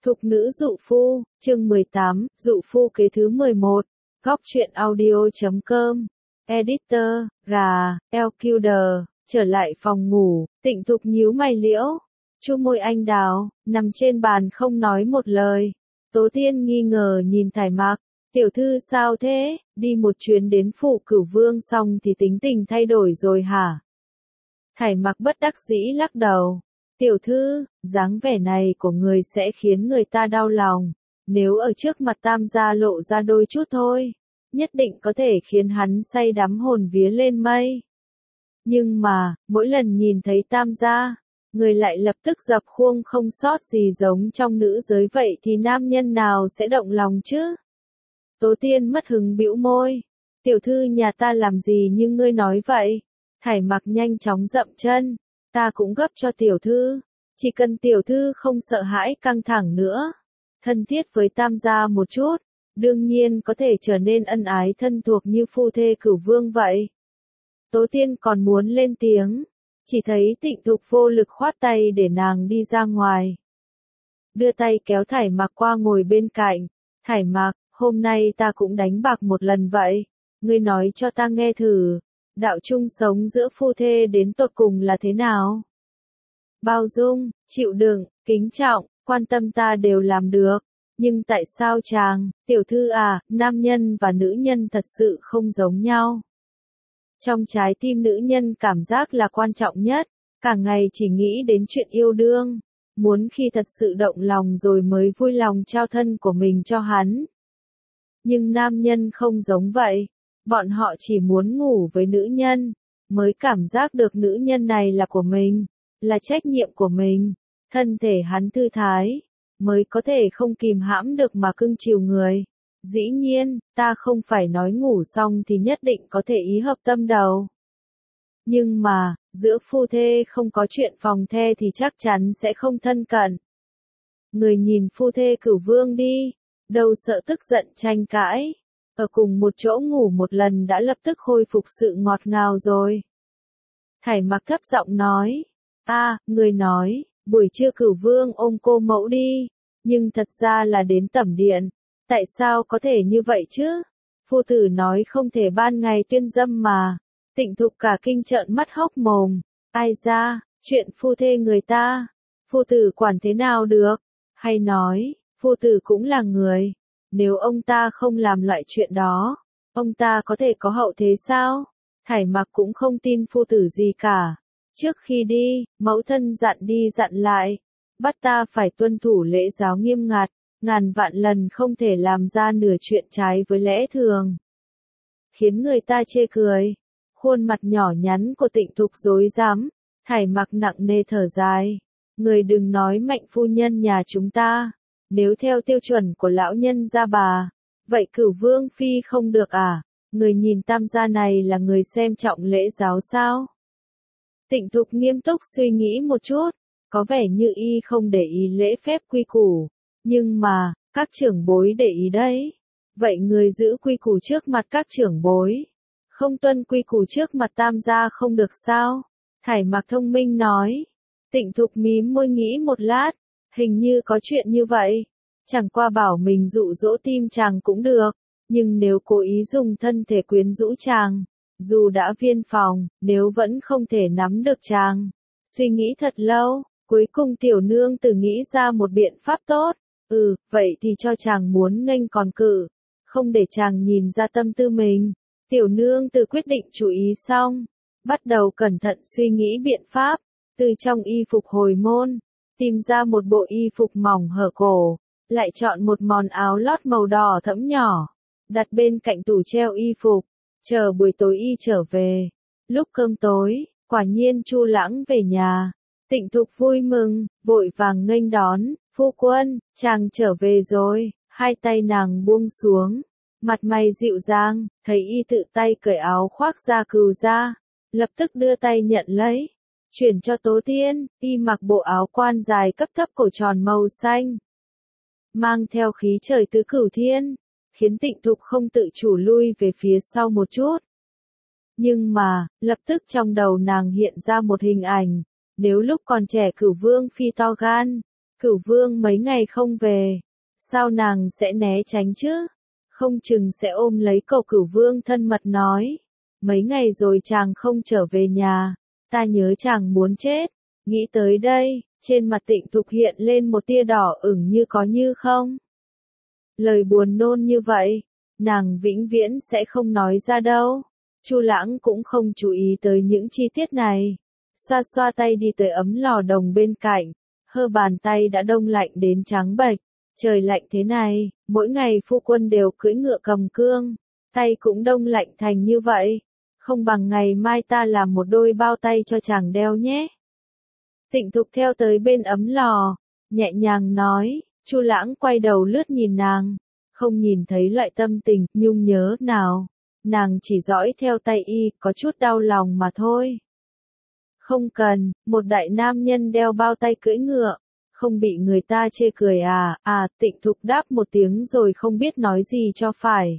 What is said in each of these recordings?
Thục nữ dụ phu, chương 18, dụ phu kế thứ 11, góc truyện audio.com, editor, gà, LQD, trở lại phòng ngủ, Tịnh Thục nhíu mày liễu, chu môi anh đào, nằm trên bàn không nói một lời. Tố Tiên nghi ngờ nhìn Thải Mạc, tiểu thư sao thế, đi một chuyến đến phủ Cửu Vương xong thì tính tình thay đổi rồi hả? Thải Mạc bất đắc dĩ lắc đầu. Tiểu thư, dáng vẻ này của người sẽ khiến người ta đau lòng. Nếu ở trước mặt Tam gia lộ ra đôi chút thôi, nhất định có thể khiến hắn say đắm hồn vía lên mây. Nhưng mà, mỗi lần nhìn thấy Tam gia, người lại lập tức dập khuôn không sót gì giống trong nữ giới vậy thì nam nhân nào sẽ động lòng chứ? Tố Tiên mất hứng bĩu môi. Tiểu thư nhà ta làm gì như ngươi nói vậy? Thải Mạc nhanh chóng dậm chân. Ta cũng gấp cho tiểu thư, chỉ cần tiểu thư không sợ hãi căng thẳng nữa, thân thiết với Tam gia một chút, đương nhiên có thể trở nên ân ái thân thuộc như phu thê Cửu Vương vậy. Tố Tiên còn muốn lên tiếng, chỉ thấy Tịnh Thục vô lực khoát tay để nàng đi ra ngoài. Đưa tay kéo Thải Mạc qua ngồi bên cạnh. Thải Mạc, hôm nay ta cũng đánh bạc một lần vậy, ngươi nói cho ta nghe thử. Đạo chung sống giữa phu thê đến tột cùng là thế nào? Bao dung, chịu đựng, kính trọng, quan tâm ta đều làm được. Nhưng tại sao chàng, tiểu thư à, nam nhân và nữ nhân thật sự không giống nhau? Trong trái tim nữ nhân cảm giác là quan trọng nhất, cả ngày chỉ nghĩ đến chuyện yêu đương. Muốn khi thật sự động lòng rồi mới vui lòng trao thân của mình cho hắn. Nhưng nam nhân không giống vậy. Bọn họ chỉ muốn ngủ với nữ nhân, mới cảm giác được nữ nhân này là của mình, là trách nhiệm của mình, thân thể hắn thư thái, mới có thể không kìm hãm được mà cưng chiều người. Dĩ nhiên, ta không phải nói ngủ xong thì nhất định có thể ý hợp tâm đầu. Nhưng mà, giữa phu thê không có chuyện phòng the thì chắc chắn sẽ không thân cận. Người nhìn phu thê Cửu Vương đi, đâu sợ tức giận tranh cãi. Ở cùng một chỗ ngủ một lần đã lập tức khôi phục sự ngọt ngào rồi. Thải Mạc thấp giọng nói. Người nói, buổi trưa Cửu Vương ôm cô mẫu đi, nhưng thật ra là đến tẩm điện. Tại sao có thể như vậy chứ? Phu tử nói không thể ban ngày tuyên dâm mà. Tịnh Thục cả kinh trợn mắt hốc mồm. Ai ra, chuyện phu thê người ta, phu tử quản thế nào được? Hay nói, phu tử cũng là người. Nếu ông ta không làm loại chuyện đó, ông ta có thể có hậu thế sao? Thải Mạc cũng không tin phu tử gì cả. Trước khi đi, mẫu thân dặn đi dặn lại, bắt ta phải tuân thủ lễ giáo nghiêm ngặt, ngàn vạn lần không thể làm ra nửa chuyện trái với lẽ thường. Khiến người ta chê cười. Khuôn mặt nhỏ nhắn của Tịnh Thục rối rắm, Thải Mạc nặng nề thở dài. Người đừng nói Mạnh phu nhân nhà chúng ta. Nếu theo tiêu chuẩn của lão nhân gia bà, vậy Cửu Vương phi không được à? Người nhìn Tam gia này là người xem trọng lễ giáo sao? Tịnh Thục nghiêm túc suy nghĩ một chút, có vẻ như y không để ý lễ phép quy củ, nhưng mà, các trưởng bối để ý đấy. Vậy người giữ quy củ trước mặt các trưởng bối, không tuân quy củ trước mặt Tam gia không được sao? Thải Mạc thông minh nói. Tịnh Thục mím môi nghĩ một lát. Hình như có chuyện như vậy. Chẳng qua bảo mình dụ dỗ tim chàng cũng được. Nhưng nếu cố ý dùng thân thể quyến rũ chàng, dù đã viên phòng, nếu vẫn không thể nắm được chàng. Suy nghĩ thật lâu, cuối cùng tiểu nương tử nghĩ ra một biện pháp tốt. Vậy thì cho chàng muốn nghênh còn cự. Không để chàng nhìn ra tâm tư mình. Tiểu nương tử quyết định chú ý xong. Bắt đầu cẩn thận suy nghĩ biện pháp. Từ trong y phục hồi môn, tìm ra một bộ y phục mỏng hở cổ, lại chọn một món áo lót màu đỏ thẫm nhỏ, đặt bên cạnh tủ treo y phục, chờ buổi tối y trở về. Lúc cơm tối, quả nhiên Chu Lãng về nhà. Tịnh Thục vui mừng, vội vàng nghênh đón. Phu quân, chàng trở về rồi. Hai tay nàng buông xuống, mặt mày dịu dàng, thấy y tự tay cởi áo khoác da cừu ra, lập tức đưa tay nhận lấy. Chuyển cho Tố Tiên, y mặc bộ áo quan dài cấp thấp cổ tròn màu xanh. Mang theo khí trời tứ cửu thiên, khiến Tịnh Thục không tự chủ lui về phía sau một chút. Nhưng mà, lập tức trong đầu nàng hiện ra một hình ảnh, nếu lúc còn trẻ Cửu Vương phi to gan, Cửu Vương mấy ngày không về, sao nàng sẽ né tránh chứ? Không chừng sẽ ôm lấy cậu. Cửu Vương thân mật nói, mấy ngày rồi chàng không trở về nhà, ta nhớ chàng muốn chết. Nghĩ tới đây, trên mặt Tịnh Thục hiện lên một tia đỏ ửng như có như không. Lời buồn nôn như vậy, nàng vĩnh viễn sẽ không nói ra đâu. Chu Lãng cũng không chú ý tới những chi tiết này. Xoa xoa tay đi tới ấm lò đồng bên cạnh, hơ bàn tay đã đông lạnh đến trắng bệch. Trời lạnh thế này, mỗi ngày phu quân đều cưỡi ngựa cầm cương, tay cũng đông lạnh thành như vậy. Không bằng ngày mai ta làm một đôi bao tay cho chàng đeo nhé. Tịnh Thục theo tới bên ấm lò, nhẹ nhàng nói. Chu Lãng quay đầu lướt nhìn nàng, không nhìn thấy loại tâm tình nhung nhớ nào. Nàng chỉ dõi theo tay y, có chút đau lòng mà thôi. Không cần, một đại nam nhân đeo bao tay cưỡi ngựa, không bị người ta chê cười à? Tịnh Thục đáp một tiếng rồi không biết nói gì cho phải.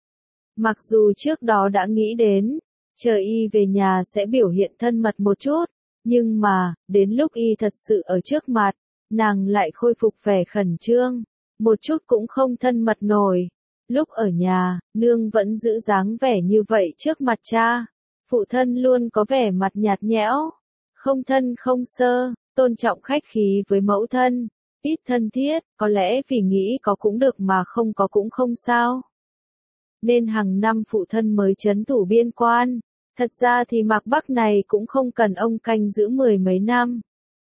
Mặc dù trước đó đã nghĩ đến, chờ y về nhà sẽ biểu hiện thân mật một chút, nhưng mà, đến lúc y thật sự ở trước mặt, nàng lại khôi phục vẻ khẩn trương, một chút cũng không thân mật nổi. Lúc ở nhà, nương vẫn giữ dáng vẻ như vậy trước mặt cha. Phụ thân luôn có vẻ mặt nhạt nhẽo, không thân không sơ, tôn trọng khách khí với mẫu thân, ít thân thiết, có lẽ vì nghĩ có cũng được mà không có cũng không sao. Nên hàng năm phụ thân mới trấn thủ biên quan. Thật ra thì Mạc Bắc này cũng không cần ông canh giữ 10 mấy năm.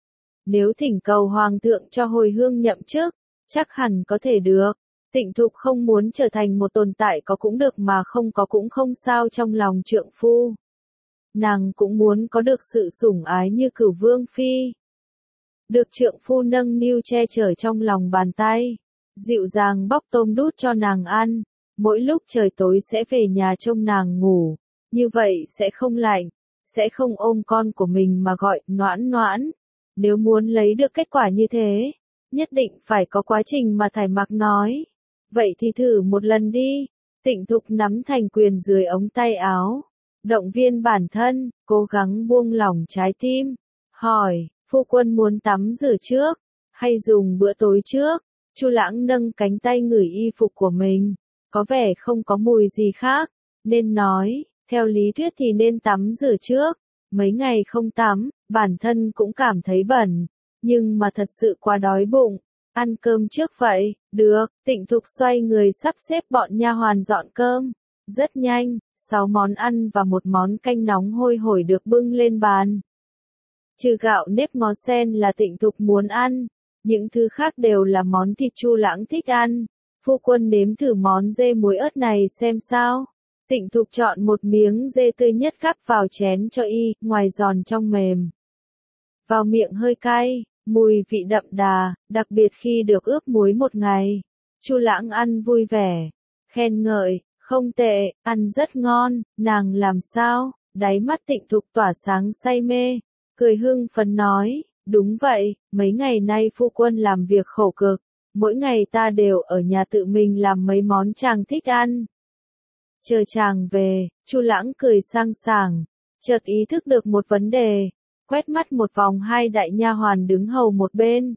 Nếu thỉnh cầu hoàng thượng cho hồi hương nhậm chức, chắc hẳn có thể được. Tịnh Thục không muốn trở thành một tồn tại có cũng được mà không có cũng không sao trong lòng trượng phu. Nàng cũng muốn có được sự sủng ái như Cửu Vương phi. Được trượng phu nâng niu che chở trong lòng bàn tay, dịu dàng bóc tôm đút cho nàng ăn, mỗi lúc trời tối sẽ về nhà trông nàng ngủ, như vậy sẽ không lạnh, sẽ không ôm con của mình mà gọi noãn noãn. Nếu muốn lấy được kết quả như thế, nhất định phải có quá trình mà Thải Mạc nói. Vậy thì thử một lần đi. Tịnh Thục nắm thành quyền dưới ống tay áo, động viên bản thân, cố gắng buông lỏng trái tim. Hỏi, phu quân muốn tắm rửa trước, hay dùng bữa tối trước? Chu Lãng nâng cánh tay ngửi y phục của mình, có vẻ không có mùi gì khác, nên nói, theo lý thuyết thì nên tắm rửa trước. Mấy ngày không tắm, bản thân cũng cảm thấy bẩn, nhưng mà thật sự quá đói bụng. Ăn cơm trước vậy, được. Tịnh Thục xoay người sắp xếp bọn nha hoàn dọn cơm. Rất nhanh, 6 món ăn và một món canh nóng hôi hổi được bưng lên bàn. Trừ gạo nếp ngó sen là Tịnh Thục muốn ăn, những thứ khác đều là món thịt Chu Lãng thích ăn. Phu quân nếm thử món dê muối ớt này xem sao. Tịnh Thục chọn một miếng dê tươi nhất gắp vào chén cho y, ngoài giòn trong mềm. Vào miệng hơi cay, mùi vị đậm đà, đặc biệt khi được ướp muối một ngày. Chu Lãng ăn vui vẻ, khen ngợi, không tệ, ăn rất ngon. Nàng làm sao? Đáy mắt Tịnh Thục tỏa sáng say mê, cười hưng phấn nói, đúng vậy, mấy ngày nay phu quân làm việc khổ cực, mỗi ngày ta đều ở nhà tự mình làm mấy món chàng thích ăn. Chờ chàng về, Chu Lãng cười sang sảng, chợt ý thức được một vấn đề, quét mắt một vòng hai đại nha hoàn đứng hầu một bên.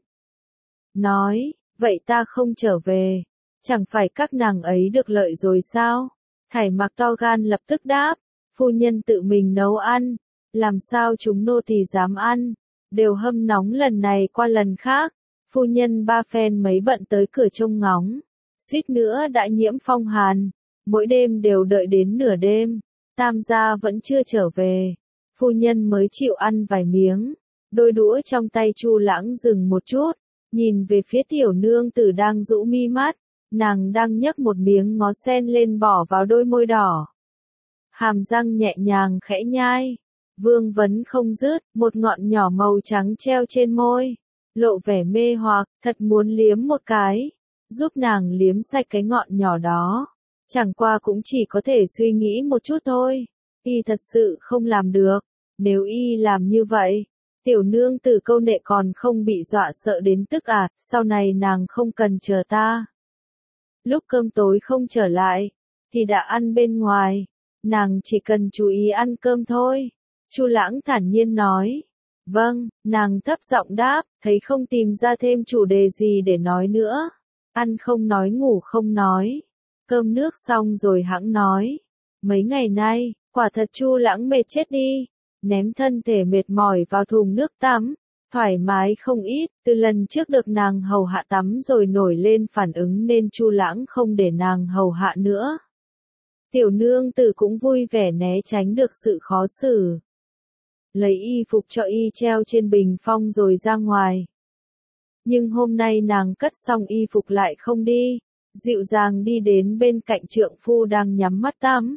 Nói, vậy ta không trở về, chẳng phải các nàng ấy được lợi rồi sao? Thải Mạc to gan lập tức đáp, phu nhân tự mình nấu ăn, làm sao chúng nô tỳ dám ăn, đều hâm nóng lần này qua lần khác. Phu nhân ba phen mấy bận tới cửa trông ngóng, suýt nữa đã nhiễm phong hàn. Mỗi đêm đều đợi đến nửa đêm, Tam gia vẫn chưa trở về, phu nhân mới chịu ăn vài miếng. Đôi đũa trong tay Chu Lãng dừng một chút, nhìn về phía tiểu nương tử đang rũ mi mắt, nàng đang nhấc một miếng ngó sen lên bỏ vào đôi môi đỏ. Hàm răng nhẹ nhàng khẽ nhai, vương vấn không dứt, một ngọn nhỏ màu trắng treo trên môi, lộ vẻ mê hoặc, thật muốn liếm một cái, giúp nàng liếm sạch cái ngọn nhỏ đó. Chẳng qua cũng chỉ có thể suy nghĩ một chút thôi, y thật sự không làm được. Nếu y làm như vậy, tiểu nương tử câu nệ còn không bị dọa sợ đến tức à, sau này nàng không cần chờ ta. Lúc cơm tối không trở lại, thì đã ăn bên ngoài, nàng chỉ cần chú ý ăn cơm thôi. Chu Lãng thản nhiên nói, Vâng, nàng thấp giọng đáp, thấy không tìm ra thêm chủ đề gì để nói nữa. Ăn không nói ngủ không nói. Cơm nước xong rồi hẵng nói. Mấy ngày nay, quả thật Chu Lãng mệt chết đi. Ném thân thể mệt mỏi vào thùng nước tắm. Thoải mái không ít, từ lần trước được nàng hầu hạ tắm rồi nổi lên phản ứng nên Chu Lãng không để nàng hầu hạ nữa. Tiểu nương tử cũng vui vẻ né tránh được sự khó xử. Lấy y phục cho y treo trên bình phong rồi ra ngoài. Nhưng hôm nay nàng cất xong y phục lại không đi, dịu dàng đi đến bên cạnh trượng phu đang nhắm mắt tắm.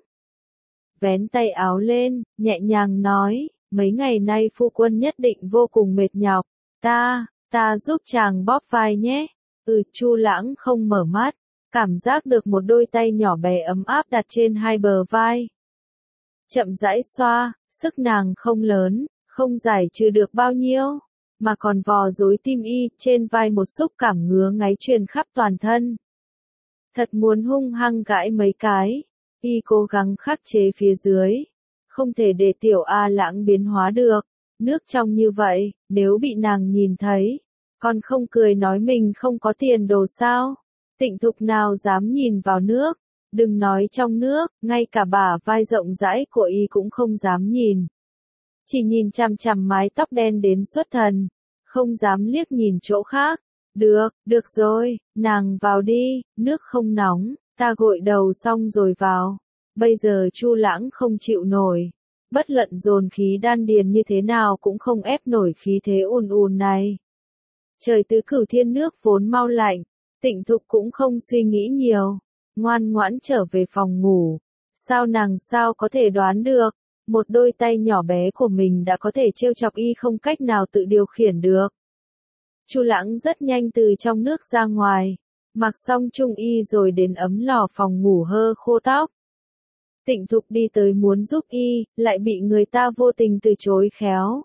Vén tay áo lên, nhẹ nhàng nói, mấy ngày nay phu quân nhất định vô cùng mệt nhọc, ta giúp chàng bóp vai nhé. Chu Lãng không mở mắt, cảm giác được một đôi tay nhỏ bé ấm áp đặt trên hai bờ vai. Chậm rãi xoa, sức nàng không lớn, không giải trừ được bao nhiêu, mà còn vò rối tim y, trên vai một xúc cảm ngứa ngáy truyền khắp toàn thân. Thật muốn hung hăng gãi mấy cái, y cố gắng khắc chế phía dưới, không thể để tiểu A Lãng biến hóa được, nước trong như vậy, nếu bị nàng nhìn thấy, còn không cười nói mình không có tiền đồ sao, Tịnh Thục nào dám nhìn vào nước, đừng nói trong nước, ngay cả bả vai rộng rãi của y cũng không dám nhìn. Chỉ nhìn chằm chằm mái tóc đen đến xuất thần, không dám liếc nhìn chỗ khác. Được rồi, nàng vào đi, nước không nóng, ta gội đầu xong rồi vào. Bây giờ Chu Lãng không chịu nổi, bất luận dồn khí đan điền như thế nào cũng không ép nổi khí thế ùn ùn này. Trời tứ cửu thiên nước vốn mau lạnh, Tịnh Thục cũng không suy nghĩ nhiều, ngoan ngoãn trở về phòng ngủ. Sao có thể đoán được, một đôi tay nhỏ bé của mình đã có thể trêu chọc y không cách nào tự điều khiển được. Chu Lãng rất nhanh từ trong nước ra ngoài, mặc xong trung y rồi đến ấm lò phòng ngủ hơ khô tóc. Tịnh Thục đi tới muốn giúp y, lại bị người ta vô tình từ chối khéo.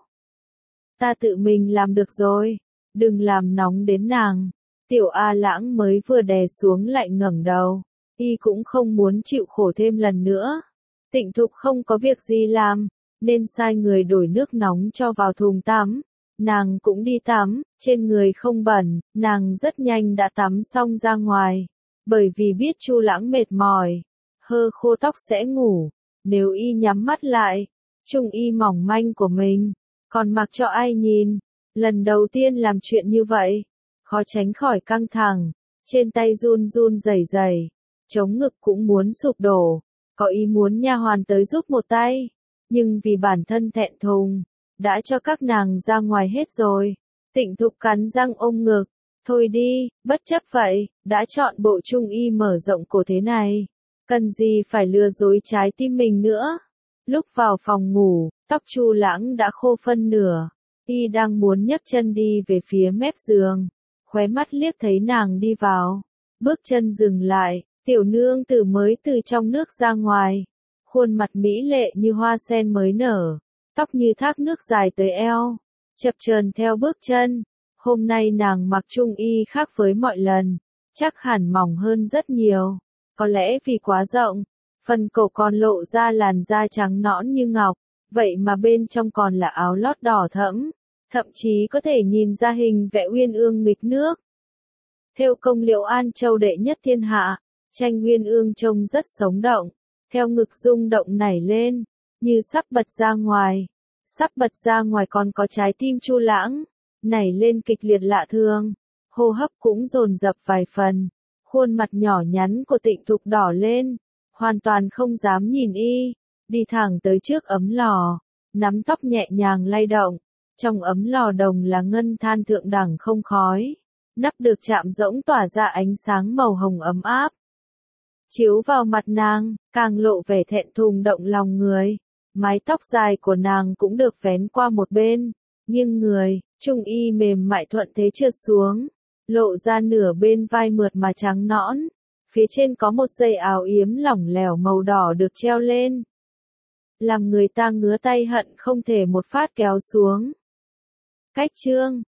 Ta tự mình làm được rồi, đừng làm nóng đến nàng. Tiểu A Lãng mới vừa đè xuống lại ngẩng đầu, y cũng không muốn chịu khổ thêm lần nữa. Tịnh Thục không có việc gì làm, nên sai người đổi nước nóng cho vào thùng tắm. Nàng cũng đi tắm, trên người không bẩn, nàng rất nhanh đã tắm xong ra ngoài. Bởi vì biết Chu Lãng mệt mỏi, hơ khô tóc sẽ ngủ, nếu y nhắm mắt lại, trung y mỏng manh của mình, còn mặc cho ai nhìn, lần đầu tiên làm chuyện như vậy, khó tránh khỏi căng thẳng, trên tay run run rẩy rẩy, chống ngực cũng muốn sụp đổ, có ý muốn nha hoàn tới giúp một tay, nhưng vì bản thân thẹn thùng, đã cho các nàng ra ngoài hết rồi. Tịnh Thục cắn răng ôm ngực, thôi đi, bất chấp vậy, đã chọn bộ trung y mở rộng cổ thế này, cần gì phải lừa dối trái tim mình nữa. Lúc vào phòng ngủ, tóc Chu Lãng đã khô phân nửa, y đang muốn nhấc chân đi về phía mép giường, khóe mắt liếc thấy nàng đi vào, bước chân dừng lại, tiểu nương tử mới từ trong nước ra ngoài, khuôn mặt mỹ lệ như hoa sen mới nở, tóc như thác nước dài tới eo, chập chờn theo bước chân. Hôm nay nàng mặc trung y khác với mọi lần, chắc hẳn mỏng hơn rất nhiều, có lẽ vì quá rộng, phần cổ còn lộ ra làn da trắng nõn như ngọc, vậy mà bên trong còn là áo lót đỏ thẫm, thậm chí có thể nhìn ra hình vẽ uyên ương nghịch nước. Thêu công Liễu An Châu đệ nhất thiên hạ, tranh uyên ương trông rất sống động, theo ngực rung động nảy lên, như sắp bật ra ngoài. Sắp bật ra ngoài còn có trái tim Chu Lãng, nảy lên kịch liệt lạ thường, hô hấp cũng dồn dập vài phần, khuôn mặt nhỏ nhắn của Tịnh Thục đỏ lên, hoàn toàn không dám nhìn y, đi thẳng tới trước ấm lò, nắm tóc nhẹ nhàng lay động, trong ấm lò đồng là ngân than thượng đẳng không khói, nắp được chạm rỗng tỏa ra ánh sáng màu hồng ấm áp. Chiếu vào mặt nàng, càng lộ vẻ thẹn thùng động lòng người. Mái tóc dài của nàng cũng được vén qua một bên, nghiêng người, trung y mềm mại thuận thế trượt xuống, lộ ra nửa bên vai mượt mà trắng nõn, phía trên có một dây áo yếm lỏng lẻo màu đỏ được treo lên. Làm người ta ngứa tay hận không thể một phát kéo xuống. Cách chương